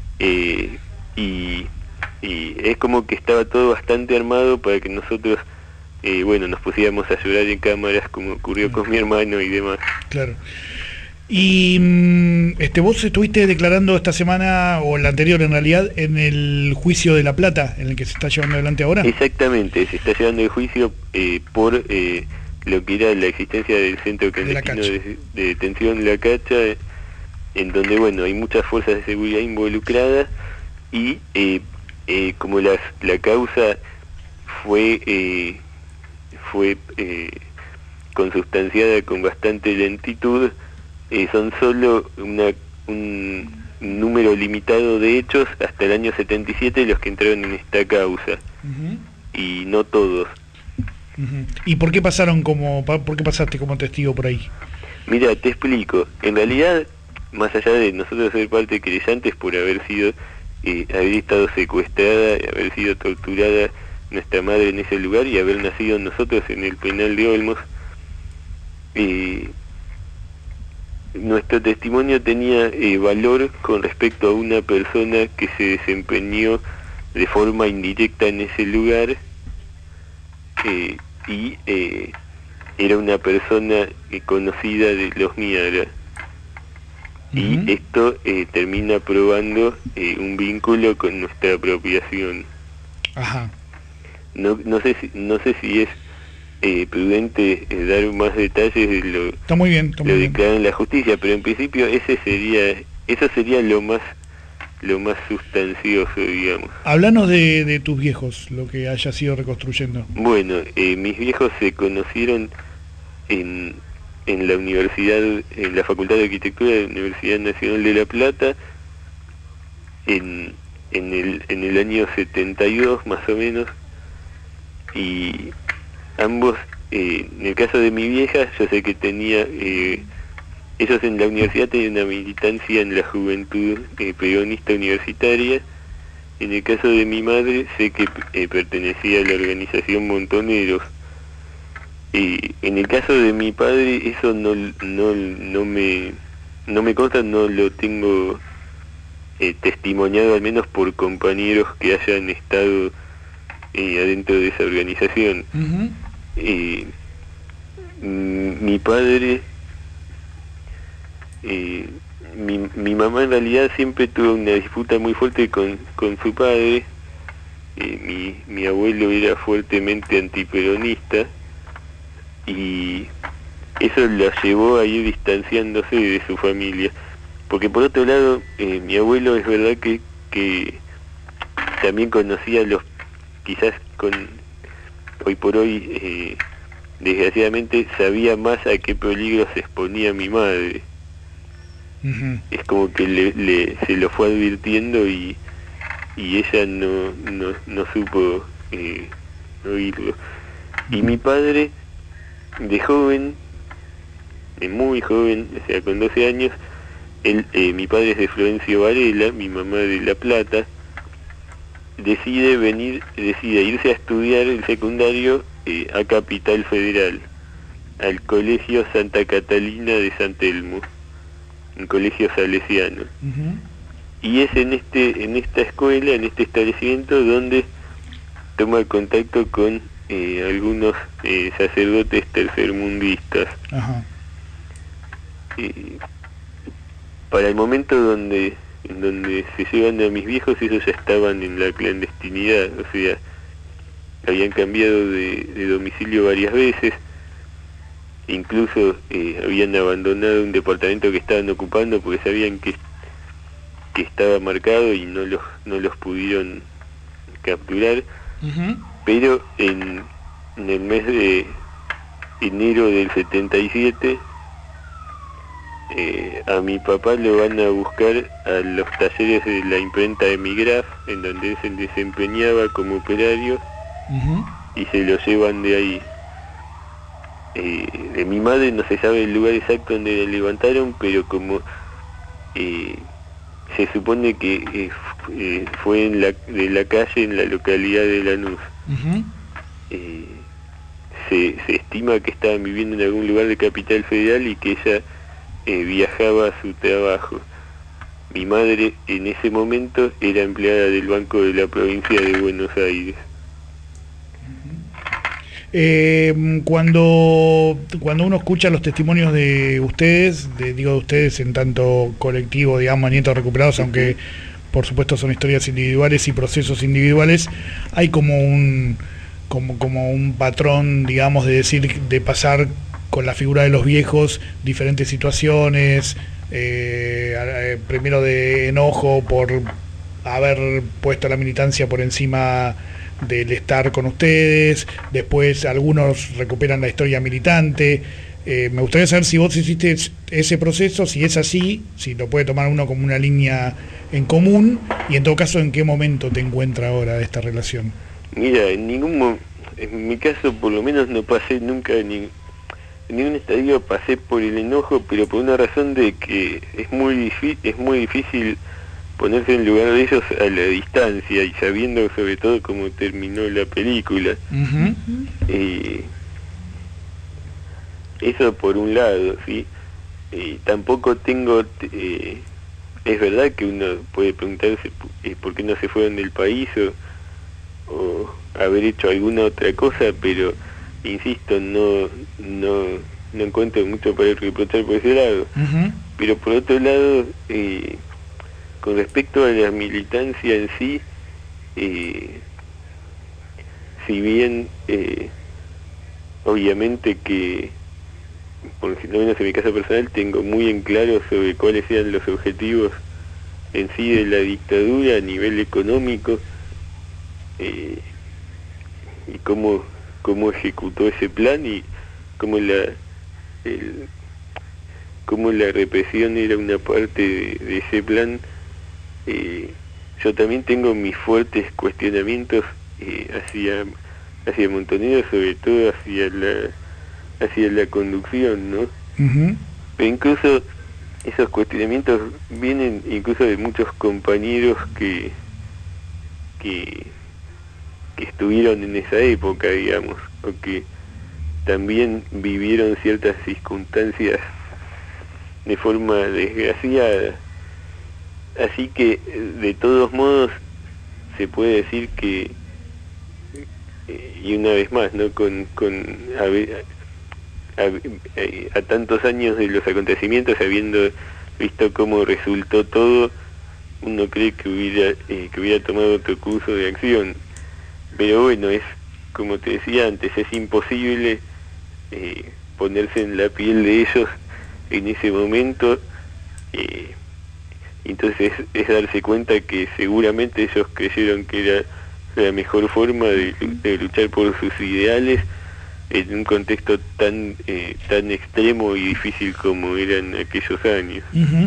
Y es como que estaba todo bastante armado para que nosotros nos pusiéramos a llorar en cámaras, como ocurrió con mi hermano y demás. Claro. Y vos estuviste declarando esta semana, o la anterior en realidad, en el juicio de La Plata, en el que se está llevando adelante ahora. Exactamente, se está llevando el juicio por lo que era la existencia del centro clandestino de detención La Cacha, en donde, bueno, hay muchas fuerzas de seguridad involucradas y como la causa fue consubstanciada con bastante lentitud, son solo un número limitado de hechos hasta el año 77 los que entraron en esta causa, y no todos. ¿Y por qué pasaste como testigo por ahí? Mira, te explico. En realidad, más allá de nosotros ser parte creyentes por haber estado secuestrada, haber sido torturada nuestra madre en ese lugar y haber nacido nosotros en el penal de Olmos, nuestro testimonio tenía valor con respecto a una persona que se desempeñó de forma indirecta en ese lugar y era una persona conocida de los Miara. Y esto termina probando un vínculo con nuestra apropiación. Ajá. No sé si es prudente dar más detalles de lo está muy bien, lo declarado en la justicia, pero en principio eso sería lo más sustancioso, digamos. Háblanos de tus viejos, lo que hayas ido reconstruyendo. Bueno, mis viejos se conocieron en la universidad, en la Facultad de Arquitectura de la Universidad Nacional de La Plata, en el año 72 más o menos, y ambos, en el caso de mi vieja, yo sé que tenía, ellos en la universidad tenían una militancia en la juventud peronista universitaria. En el caso de mi madre, sé que pertenecía a la organización Montoneros. En el caso de mi padre, eso no me consta, no lo tengo testimoniado, al menos por compañeros que hayan estado adentro de esa organización. Mi padre, mi mamá en realidad siempre tuvo una disputa muy fuerte con su padre. Mi abuelo era fuertemente antiperonista y eso la llevó a ir distanciándose de su familia, porque por otro lado mi abuelo es verdad que también conocía quizás hoy por hoy desgraciadamente sabía más a qué peligro se exponía mi madre. Es como que se lo fue advirtiendo y ella no supo oírlo. Y mi padre, de joven, muy joven, o sea, con 12 años, mi padre es de Florencio Varela, mi mamá de La Plata, decide irse a estudiar el secundario a Capital Federal, al Colegio Santa Catalina de San Telmo, un colegio salesiano. Y es en esta escuela, en este establecimiento, donde toma contacto con algunos sacerdotes tercermundistas. Para el momento en donde se llevan a mis viejos, ellos ya estaban en la clandestinidad, o sea, habían cambiado de domicilio varias veces, incluso habían abandonado un departamento que estaban ocupando porque sabían que estaba marcado y no los pudieron capturar. Pero en el mes de enero del 77 a mi papá lo van a buscar a los talleres de la imprenta de Migraf, en donde él se desempeñaba como operario, y se lo llevan de ahí. De mi madre no se sabe el lugar exacto donde la levantaron, pero como se supone que fue de la calle en la localidad de Lanús. Se estima que estaban viviendo en algún lugar de Capital Federal y que ella viajaba a su trabajo. Mi madre en ese momento era empleada del Banco de la Provincia de Buenos Aires. Cuando uno escucha los testimonios de ustedes, de ustedes en tanto colectivo, digamos, nietos recuperados, aunque por supuesto son historias individuales y procesos individuales, hay como un patrón, digamos, de pasar con la figura de los viejos diferentes situaciones, primero de enojo por haber puesto la militancia por encima del estar con ustedes, después algunos recuperan la historia militante. Me gustaría saber si vos hiciste ese proceso, si es así, si lo puede tomar uno como una línea en común, y en todo caso, ¿en qué momento te encuentra ahora de esta relación? Mira, en mi caso por lo menos no pasé nunca en un estadio pasé por el enojo, pero por una razón de que es muy difícil ponerse en lugar de ellos a la distancia y sabiendo sobre todo cómo terminó la película. Eso por un lado, ¿sí? Tampoco tengo... es verdad que uno puede preguntarse por qué no se fueron del país o haber hecho alguna otra cosa, pero insisto, no encuentro mucho para reprochar por ese lado. Pero por otro lado, con respecto a la militancia en sí, si bien obviamente que, por lo menos en mi caso personal, tengo muy en claro sobre cuáles eran los objetivos en sí de la dictadura a nivel económico, y cómo ejecutó ese plan y cómo la represión era una parte de ese plan. Yo también tengo mis fuertes cuestionamientos hacia Montonero, sobre todo hacia la conducción, ¿no? Pero incluso esos cuestionamientos vienen incluso de muchos compañeros que estuvieron en esa época, digamos, o que también vivieron ciertas circunstancias de forma desgraciada. Así que, de todos modos, se puede decir que, y una vez más, ¿no?, a tantos años de los acontecimientos, habiendo visto cómo resultó todo, uno cree que hubiera tomado otro curso de acción. Pero bueno, es como te decía antes, es imposible ponerse en la piel de ellos en ese momento. Entonces es darse cuenta que seguramente ellos creyeron que era la mejor forma de luchar por sus ideales en un contexto tan extremo y difícil como eran aquellos años.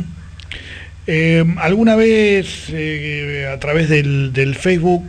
¿Alguna vez a través del Facebook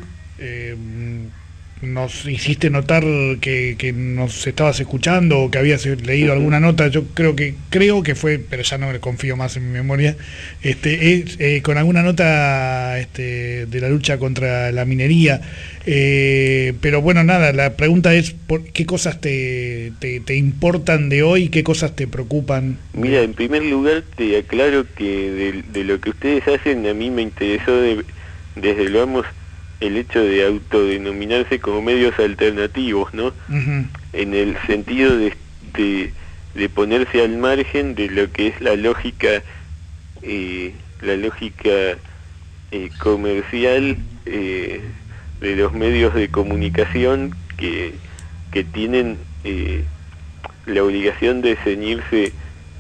nos hiciste notar que nos estabas escuchando o que habías leído alguna nota? Yo creo que fue, pero ya no le confío más en mi memoria, con alguna nota de la lucha contra la minería, pero bueno, nada, la pregunta es ¿qué cosas te importan de hoy? ¿Qué cosas te preocupan? Mira, en primer lugar te aclaro que de lo que ustedes hacen a mí me interesó desde lo vamos el hecho de autodenominarse como medios alternativos, ¿no? En el sentido de ponerse al margen de lo que es la lógica comercial de los medios de comunicación que tienen la obligación de ceñirse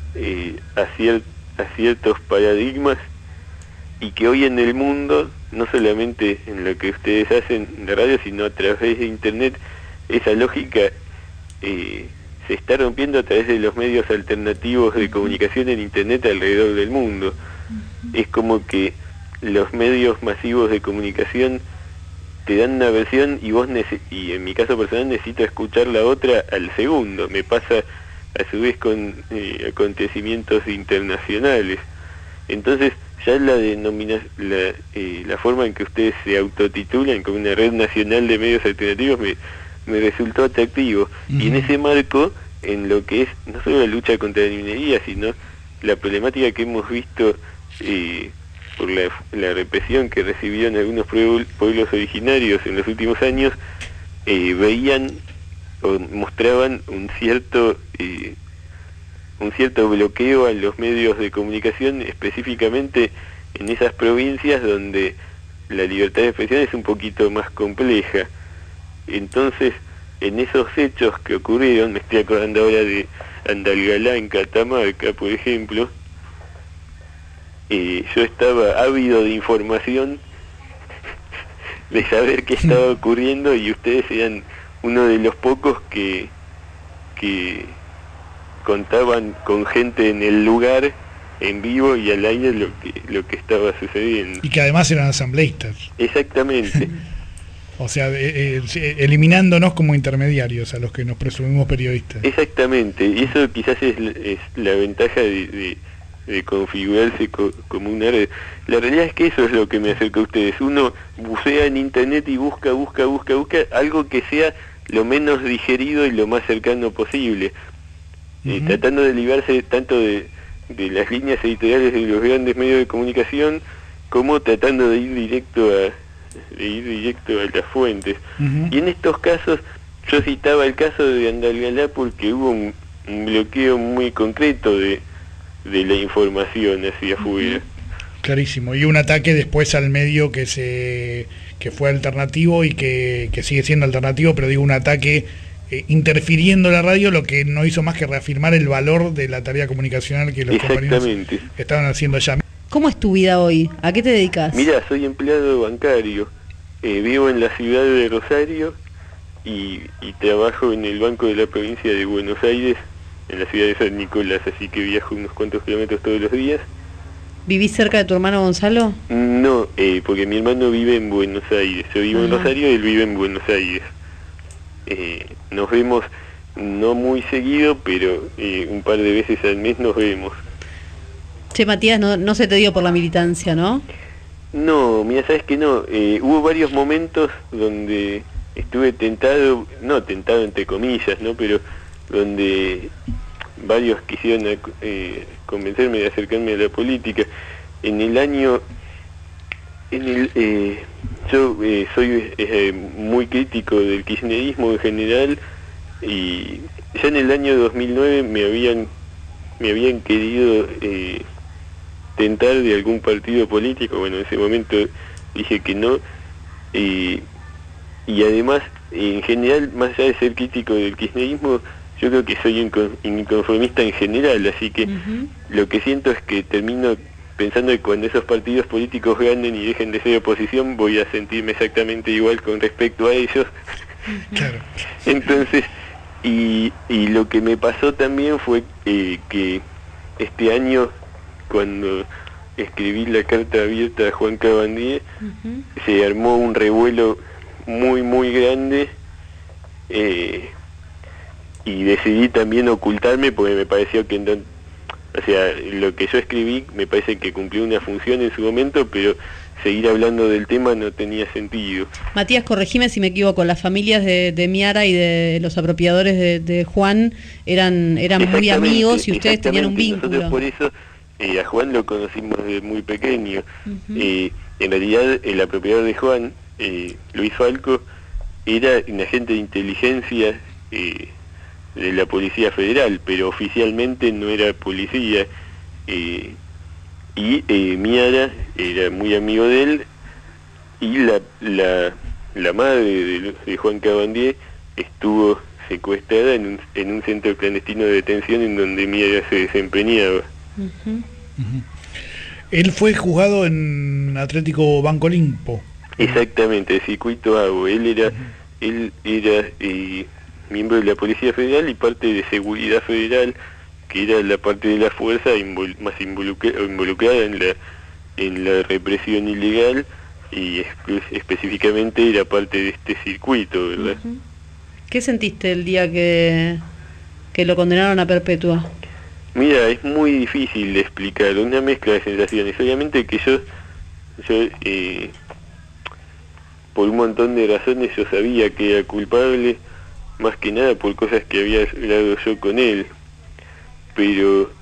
a ciertos paradigmas, y que hoy en el mundo, no solamente en lo que ustedes hacen en la radio, sino a través de internet, esa lógica se está rompiendo a través de los medios alternativos de comunicación en internet alrededor del mundo. Es como que los medios masivos de comunicación te dan una versión y en mi caso personal necesito escuchar la otra al segundo. Me pasa a su vez con acontecimientos internacionales. Entonces ya la forma en que ustedes se autotitulan como una red nacional de medios alternativos me resultó atractivo. Y en ese marco, en lo que es no solo la lucha contra la minería, sino la problemática que hemos visto por la represión que recibieron algunos pueblos originarios en los últimos años, veían o mostraban un cierto bloqueo a los medios de comunicación, específicamente en esas provincias donde la libertad de expresión es un poquito más compleja. Entonces, en esos hechos que ocurrieron, me estoy acordando ahora de Andalgalá en Catamarca, por ejemplo, yo estaba ávido de información, de saber qué estaba ocurriendo, y ustedes eran uno de los pocos que contaban con gente en el lugar, en vivo y al aire, lo que estaba sucediendo. Y que además eran asambleístas. Exactamente. O sea, eliminándonos como intermediarios a los que nos presumimos periodistas. Exactamente, y eso quizás es la ventaja de configurarse como una red. La realidad es que eso es lo que me acerca a ustedes. Uno bucea en internet y busca algo que sea lo menos digerido y lo más cercano posible, tratando de librarse tanto de las líneas editoriales de los grandes medios de comunicación como tratando de ir directo a las fuentes. Y en estos casos yo citaba el caso de Andalgalá porque hubo un bloqueo muy concreto de la información hacia afuera. Clarísimo, y un ataque después al medio que fue alternativo y que sigue siendo alternativo, pero digo un ataque interfiriendo la radio, lo que no hizo más que reafirmar el valor de la tarea comunicacional que los compañeros estaban haciendo allá. ¿Cómo es tu vida hoy? ¿A qué te dedicas? Mira, soy empleado bancario, vivo en la ciudad de Rosario y trabajo en el Banco de la Provincia de Buenos Aires, en la ciudad de San Nicolás, así que viajo unos cuantos kilómetros todos los días. ¿Vivís cerca de tu hermano Gonzalo? No, porque mi hermano vive en Buenos Aires. Yo vivo en Rosario y él vive en Buenos Aires. Nos vemos no muy seguido, pero un par de veces al mes nos vemos. Che, Matías, no se te dio por la militancia, ¿no? No, mira, sabes que no. Hubo varios momentos donde estuve tentado entre comillas, ¿no? Pero donde varios quisieron convencerme de acercarme a la política. Yo soy muy crítico del kirchnerismo en general, y ya en el año 2009 me habían querido tentar de algún partido político. Bueno, en ese momento dije que no, y además, en general, más allá de ser crítico del kirchnerismo, yo creo que soy inconformista en general, así que lo que siento es que termino pensando que cuando esos partidos políticos ganen y dejen de ser oposición, voy a sentirme exactamente igual con respecto a ellos. Claro. Entonces, y lo que me pasó también fue que este año, cuando escribí la carta abierta a Juan Cabandier, se armó un revuelo muy, muy grande, y decidí también ocultarme porque me pareció que lo que yo escribí me parece que cumplió una función en su momento, pero seguir hablando del tema no tenía sentido. Matías, corregime si me equivoco, las familias de Miara y de los apropiadores de Juan eran muy amigos y ustedes tenían un vínculo. Nosotros por eso a Juan lo conocimos desde muy pequeño. En realidad el apropiador de Juan, Luis Falco, era un agente de inteligencia de la Policía Federal, pero oficialmente no era policía, y Miara era muy amigo de él, y la madre de Juan Cabandier estuvo secuestrada en un centro clandestino de detención en donde Miara se desempeñaba. Él fue juzgado en Atlético Banco Olimpo. Exactamente, el circuito ABO. Él era miembro de la Policía Federal y parte de Seguridad Federal, que era la parte de la fuerza más involucrada en la represión ilegal, y específicamente era parte de este circuito, ¿verdad? ¿Qué sentiste el día que lo condenaron a perpetua? Mira, es muy difícil de explicar, una mezcla de sensaciones. Obviamente que yo por un montón de razones yo sabía que era culpable, más que nada por cosas que había hablado yo con él, pero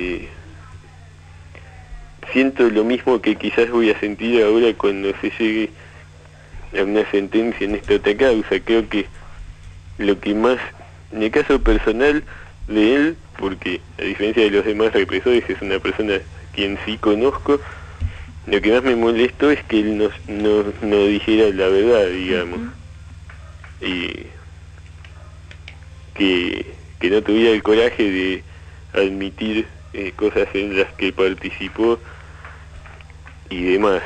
siento lo mismo que quizás voy a sentir ahora cuando se llegue a una sentencia en esta otra causa. Creo que lo que más, en el caso personal de él, porque a diferencia de los demás represores es una persona a quien sí conozco, lo que más me molestó es que él no dijera la verdad, digamos, y que no tuviera el coraje de admitir cosas en las que participó y demás.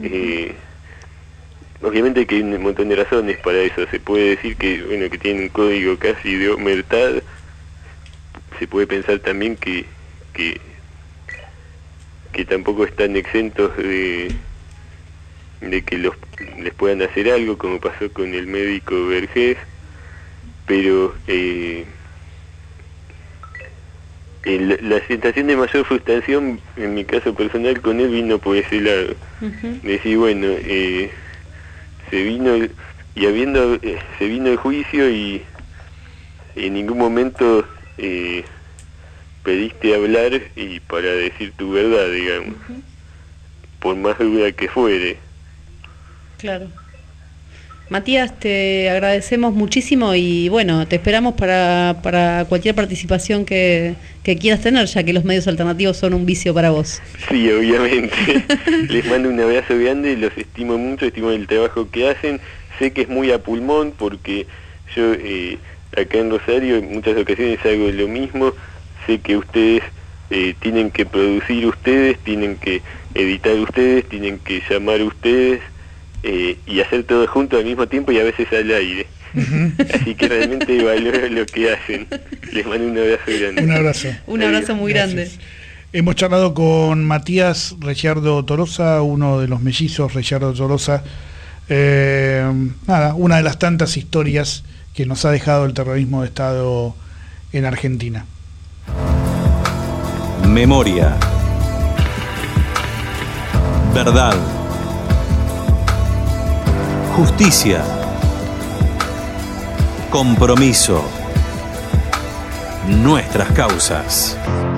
Obviamente que hay un montón de razones para eso. Se puede decir que que tiene un código casi de omertad. Se puede pensar también que tampoco están exentos de que les puedan hacer algo, como pasó con el médico Vergés, pero la sensación de mayor frustración, en mi caso personal, con él vino por ese lado. Decir, bueno, se vino el juicio y en ningún momento pediste hablar y para decir tu verdad, digamos, por más duda que fuere. Claro. Matías, te agradecemos muchísimo y bueno, te esperamos para cualquier participación que quieras tener, ya que los medios alternativos son un vicio para vos. Sí, obviamente. Les mando un abrazo grande, los estimo mucho, estimo el trabajo que hacen. Sé que es muy a pulmón porque yo acá en Rosario en muchas ocasiones hago lo mismo. Sé que ustedes tienen que producir ustedes, tienen que editar ustedes, tienen que llamar ustedes, y hacer todo junto al mismo tiempo y a veces al aire. Así que realmente valoro lo que hacen. Les mando un abrazo grande. Un abrazo. Un abrazo muy grande. Hemos charlado con Matías Reyardo Tolosa, uno de los mellizos Reyardo Tolosa. Una de las tantas historias que nos ha dejado el terrorismo de Estado en Argentina. Memoria. Verdad. Justicia. Compromiso. Nuestras causas.